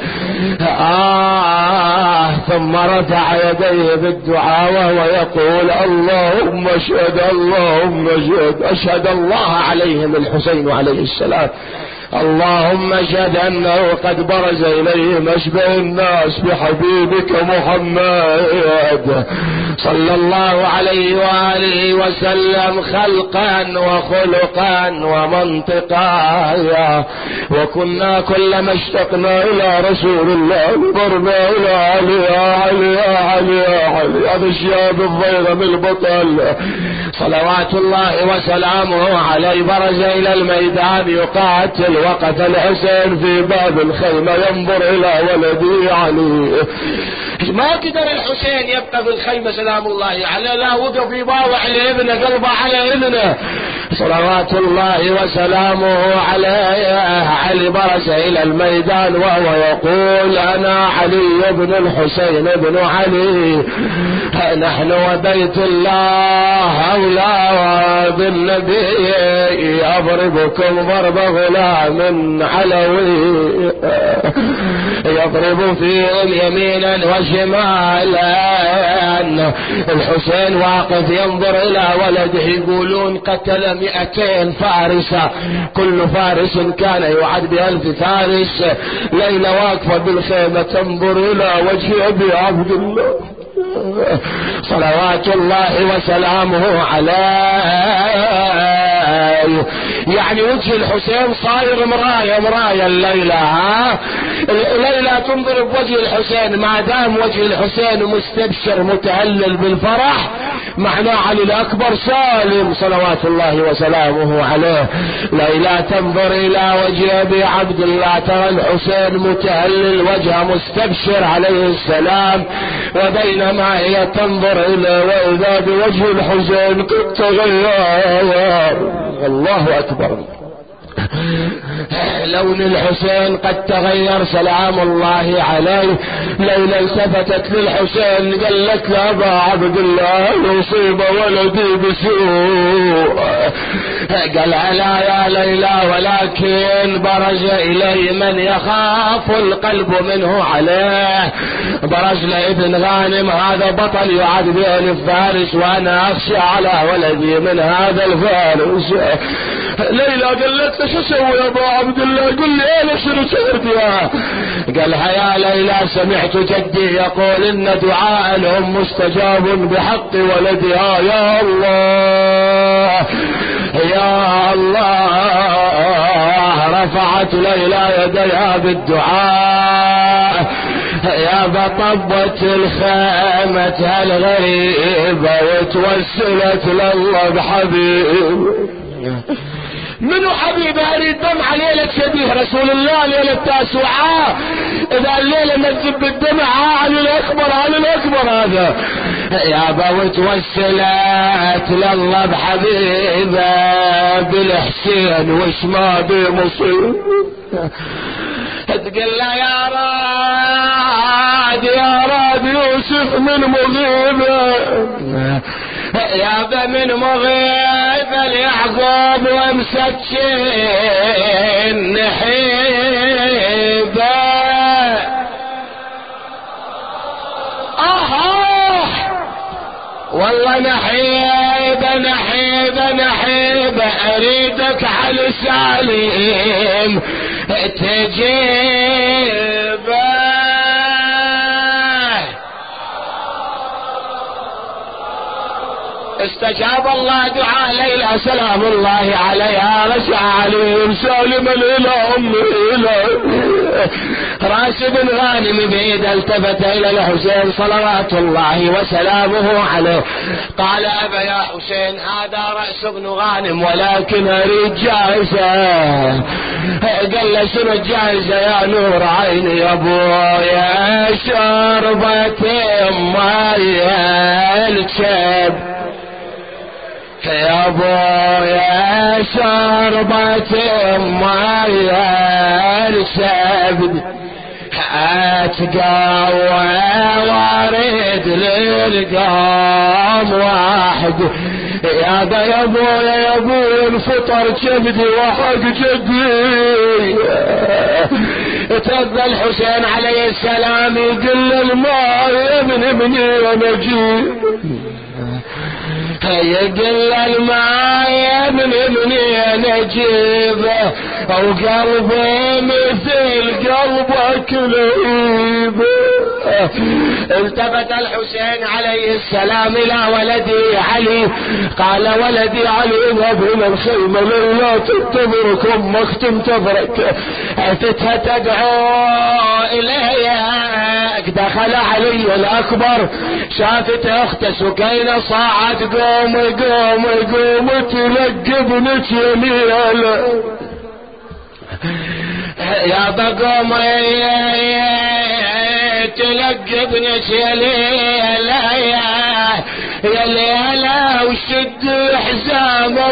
ثم رفع يديه بالدعاء ويقول اللهم اشهد أشهد الله عليهم الحسين عليه السلام اللهم اشهد انه قد برز اليهم اشبه الناس بحبيبك محمد صلى الله عليه وآله وسلم خلقا وخلقا ومنطقا. وكنا كلما اشتقنا الى رسول الله نظرنا الى علي يا علي يا علي يا علي، هذا الشاب الضيغم البطل صلوات الله وسلامه عليه برز الى الميدان يقاتل. وقف الحسين في باب الخيمة ينظر الى ولده علي. ما قدر الحسين يبقى في الخيمة سلام الله عليه، لا وقف يباوع لابنه قلبه على ابنه صلوات الله وسلامه عليه. علي برز الى الميدان وهو يقول انا علي بن الحسين بن علي، نحن وبيت الله اولى بالنبي، يضربكم ضرب غلام علوي، يضرب فيهم يمينا وشمالا. الحسين واقف ينظر الى ولده. يقولون قتل 200 فارسا، كل فارس كان يعد ب1000 فارس. ليلى واقفة بالخيمة تنظر الى وجه ابي عبد الله صلوات الله وسلامه عليه. يعني وجه الحسين صاير مراية الليلة. الليلة تنظر بوجه الحسين، ما دام وجه الحسين مستبشر متهلل بالفرح معناه علي الأكبر سالم صلوات الله وسلامه عليه. ليلى تنظر إلى وجه أبي عبد الله ترى الحسين متهلل وجهه مستبشر عليه السلام، وبينما هي تنظر إلى وإذا بوجه الحسين قد تغير. الله أكبر، لون الحسين قد تغير سلام الله عليه. ليلى التفتت للحسين قالت له ابا عبد الله يصيب ولدي بسوء. قال لا يا ليلى ولكن برز الي من يخاف القلب منه عليه. برز لابن غانم هذا بطل يعد ب1000 فارس وانا اخشى على ولدي من هذا الفارس. ليلى قالت له شو اسوي يا ابو عبد الله؟ قل لي انا شنو سويت يا؟ قالها يا ليلى سمعت جدي يقول ان دعاء لهم مستجاب بحق ولدها. يا الله يا الله، رفعت ليلى يديها بالدعاء. يا بطبت الخيمة الغريبة وتوسلت لله بحبيب. منو حبيبي اريد دمعة ليلة شبيه رسول الله ليلة تاسوعاء. اذا الليلة نجيب بالدمع علي الاكبر علي الاكبر هذا. يا بوت وسلات لله بحبيبه بالحسين وش ما بمصير. تقول له يا راد يوسف من مغيبه، يا من مغيبه ليعقوب ومسكين نحيبه. والله نحيبه اريدك على سالم تجيبه. استجاب الله دعاء ليلى سلام الله عليها. رجع عليهم سالما الى امه راس بن غانم بيد التفت الى الحسين صلوات الله وسلامه عليه. قال ابا يا حسين هذا راس بن غانم ولكن اريد جائزه. قال له شنو الجائزه يا نور عيني يا ابويا؟ شربة ماي الكب يا ابويا، شربة ماي الكبد اتقوى وارد للقام واحد. يا ابويا الفطر كبدي وحق جدي. تبى الحسين عليه السلام يقول الماء يا ابن ابني ونجي. يقل الماء يا ابني منين اجيبه وقلبي مثل قلبك لهيب. التفت الحسين عليه السلام الى ولدي علي قال ولدي علي اذهب الى الخيمة لا تنتظرك امك تنتظرك. اتتها تدعو اليك. دخل علي الاكبر شافت اخته سكينة صاعت قوم قوم قوم تلقى ابنك يميله يا بقوم تلقى ابنك يا ليلة يا ليلة وشد حزامه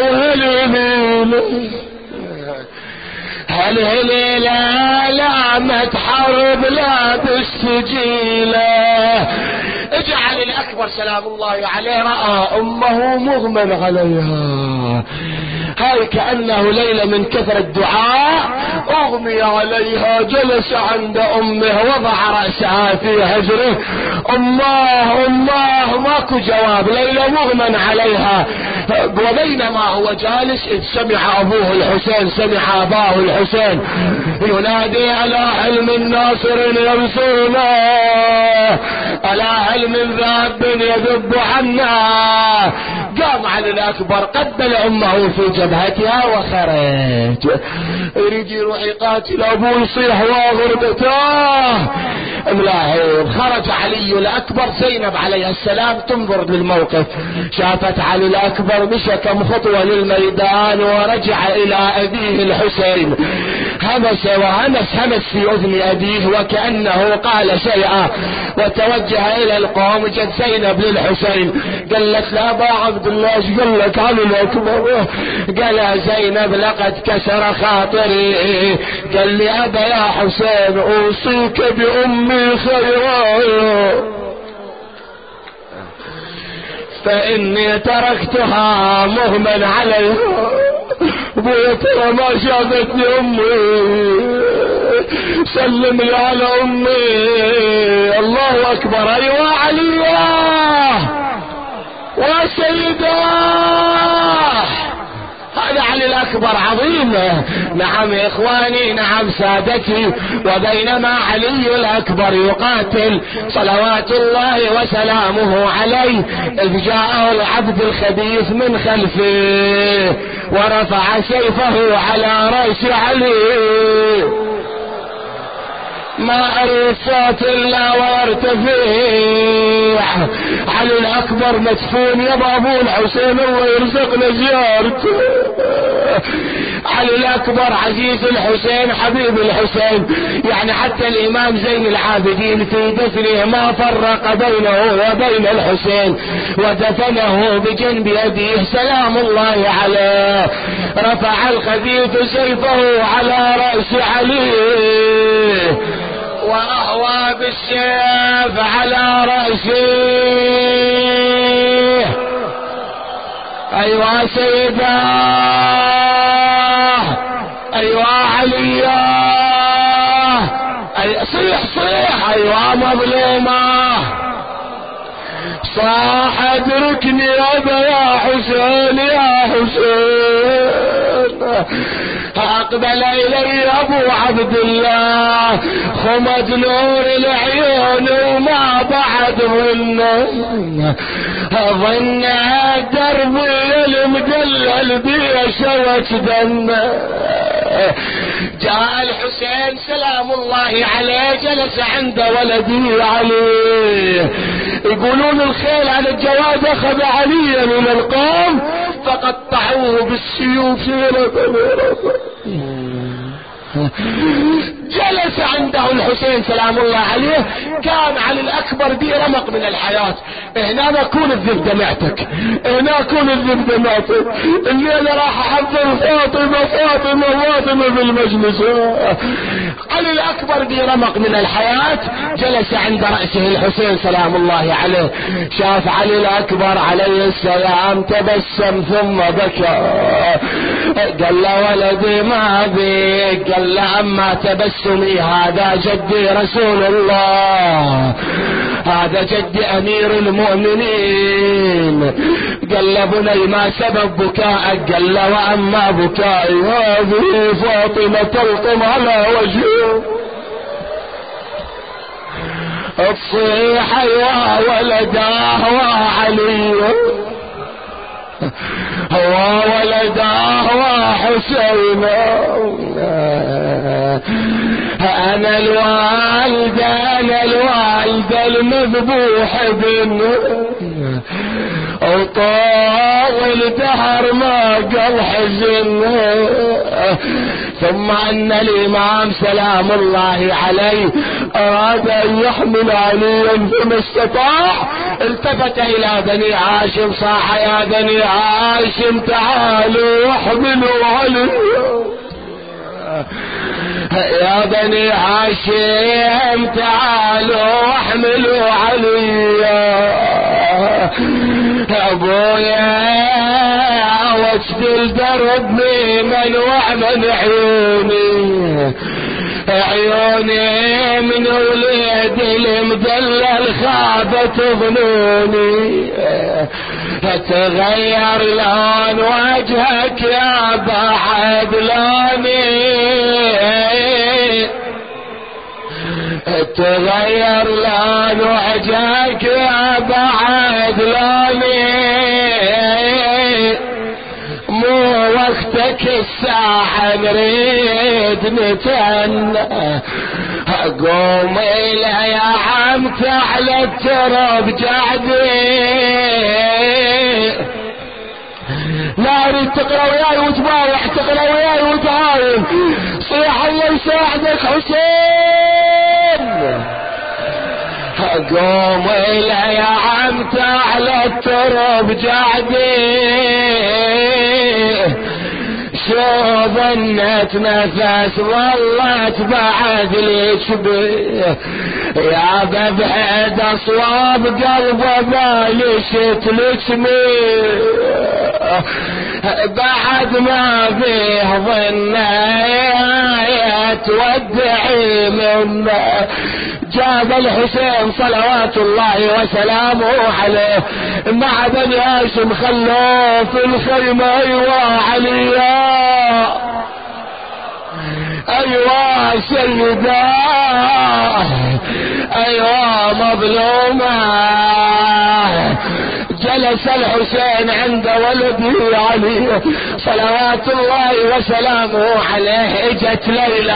هالهليلة لا ما تحارب لا بالسجيلة. اجعل الاكبر سلام الله عليه راى امه مغمى عليها. هاي كأنه ليلة من كثر الدعاء اغمي عليها. جلس عند امه وضع رأسها في هجره. الله الله ماكو جواب. ليلة مغمى عليها. وبينما هو جالس اذ سمع ابوه الحسين سمع اباه الحسين ينادي الا هل من ناصر ينصرنا الا هل من ذاب يذب عنا. قام علي الاكبر قبل امه في جبهتها وخرج. يريد يروح يقاتل ابوه يصيح وغربته ملاهب. خرج علي الاكبر. زينب عليه السلام تنظر للموقف. شافت علي الاكبر مشى كم خطوة للميدان ورجع الى ابيه الحسين. همس همس في اذن ابيه وكأنه قال شيئا وتوجه الى القوم. جت زينب للحسين قالت لا ابا عبد الله ايش قال لك علي الاكبر؟ قال يا زينب لقد كسر خاطري. قال لي ابا يا حسين اوصيك بامي خيرا فاني تركتها مهمل عليها. ابويا ترى ما شافتني امي سلم لي على امي. الله اكبر. ايوه عليا وسيدة هذا علي الاكبر عظيم. نعم يا اخواني نعم سادتي. وبينما علي الاكبر يقاتل صلوات الله وسلامه عليه اذ جاءه العبد الخبيث من خلفه ورفع سيفه على رأس علي. ما أريد صوت إلا وارتفيع. علي الأكبر مدفون يا أبو الحسين الله يرزقنا زيارته. علي الأكبر عزيز الحسين حبيب الحسين. يعني حتى الإمام زين العابدين في دفنه ما فرق بينه وبين الحسين ودفنه بجنب أبيه سلام الله عليه. رفع الخبيث سيفه على رأس علي وأهوى بالسيف على رأسه. أيوة سيدة أيوة عليا صيح صيح. أيوة مظلومة صاح ادركني يا حسين يا حسين. اقبل الي ابو عبد الله خمد نور العيون وما بعد ظن دربي المدلل بي شوت دمه. جاء الحسين سلام الله عليه جلس عند ولدي علي. يقولون الخيل على الجواد اخذ عليا من القوم فقطعوه بالسيوف. جلس عنده الحسين سلام الله عليه. كان علي الاكبر دي رمق من الحياة. هنا نكون الذب دمعتك هنا كون الذب دمعتك. الليلة راح احضر فاطمة فاطمة فاطمة في المجلس. علي الاكبر دي رمق من الحياة. جلس عند رأسه الحسين سلام الله عليه. شاف علي الاكبر عليه السلام تبسم ثم بكى. قال له ولدي ما بيك. قال له اما تبسمي هذا جدي رسول الله هذا جد امير المؤمنين. قال له بني ما سبب بكائك؟ قال له واما بكائي هذه فاطمة تلطم على وجهه تصيح يا ولداه وعلي هو ولداه وحسين انا الوالد المذبوح ابن وطول دهر ما قل حزن. ثم ان الامام سلام الله عليه اراد ان يحمل عليا فما استطاع، التفت الى بني هاشم صاح يا بني هاشم تعالوا احملوا علي، يا بني هاشم تعالوا احملوا علي ابويا واسدل دربني من وعمل عيوني من وليد المدلل خابت ظنوني تغير لون وجهك يا بعد لوني تغير لون وجهك يا بعد لوني مو وقتك الساحة نريد نتهنى قوم إلى يا عم تعالى التراب جعدي لا اريد تقرا وياي وتبايع تقرا وياي وتعاين صيح الله يساعدك حسين قوم إلى يا عم تعالى التراب جعدي شو ظنت نفس ظلت بعد لي شبيه يا ببعد اصواب قلبه بالشت لسمي بعد ما فيه ظنيت تودعي منه جاب الحسين صلوات الله وسلامه عليه مع بني هاشم خلوه في الخيمة ايوا عليا ايوا سيدا ايوا مظلومة جلس الحسين عند ولده علي صلوات الله وسلامه عليه اجت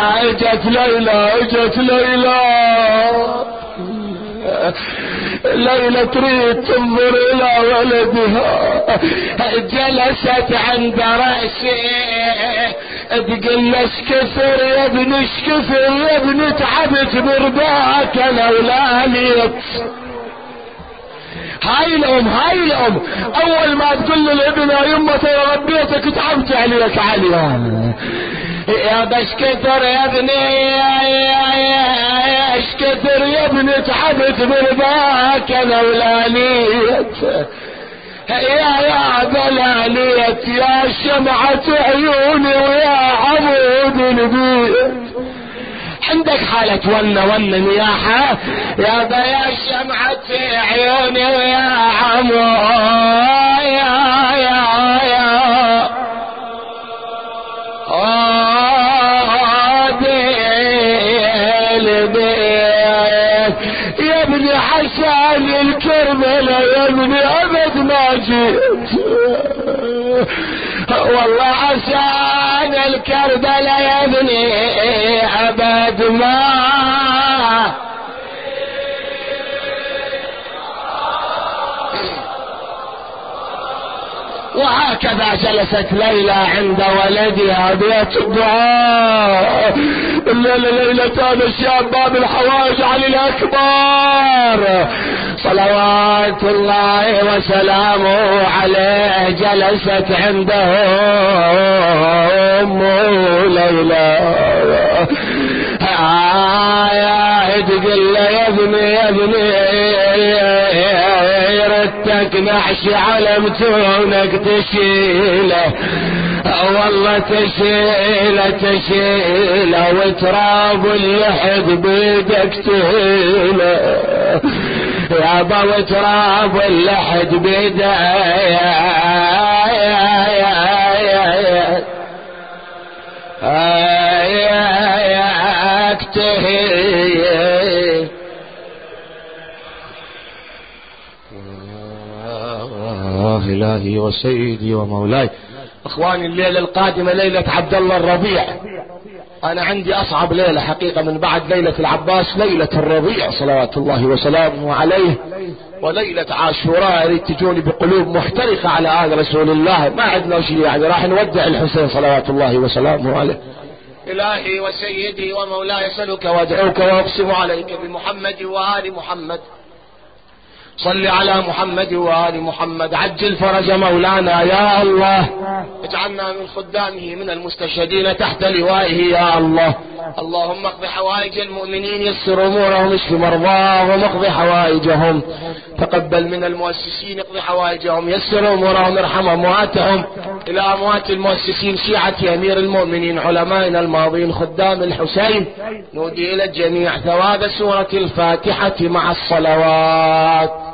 ليلى تريد تنظر الى ولدها جلست عند رأسه تقول له اشكثر يا ابن اشكثر يا ابن تعبت برضاك لولانيت. هاي الام اول ما تقول للابن يا يمه يا ربيتك تعبت عليك عليا يا بشكثر يا ابني اشكثر يا ابني تعبت برضاك لولانيت يا بلاليت يا شمعة عيوني ويا عمود البيت عندك حالة ون نياحة يا بيا شمعة عيوني ويا عمود يا ابني حسن الكربلاء يا ابني ابد ما جيت والله عشان الكربلاء يا ابني ابد ما وهكذا جلست ليلى عند ولدها بيت الدعاء ليلتان الشاب باب الحوائج علي الأكبر صلوات الله وسلامه عليه جلست عنده أم ليلى تقول له يا ابني ردتك نحشي على متونك تشيله والله تشيله وتراب اللحد بيدك تهيله يا ابو تراب اللحد بداياك تهي إلهي وسيدي ومولاي. اخواني الليلة القادمة ليلة عبد الله الربيع. انا عندي اصعب ليلة حقيقة من بعد ليلة العباس، ليلة الربيع صلوات الله وسلامه عليه، وليلة عاشوراء. اريد تجوني بقلوب محترقة على آل رسول الله، ما عندنا شيء يعني، راح نودع الحسين صلوات الله وسلامه عليه. الهي وسيدي ومولاي اسألك وادعوك واقسم عليك بمحمد وآل محمد، صل على محمد وآل محمد، عجل فرج مولانا يا الله، اجعلنا من خدامه من المستشهدين تحت لوائه يا الله. اللهم اقض حوائج المؤمنين، يسر امورهم، اشف مرضاهم، اقض حوائجهم، تقبل من المؤسسين، اقض حوائجهم، يسر امورهم، ارحم امواتهم. الى اموات المؤسسين شيعة امير المؤمنين علمائنا الماضين خدام الحسين، نودي الى الجميع ثواب سورة الفاتحة مع الصلوات.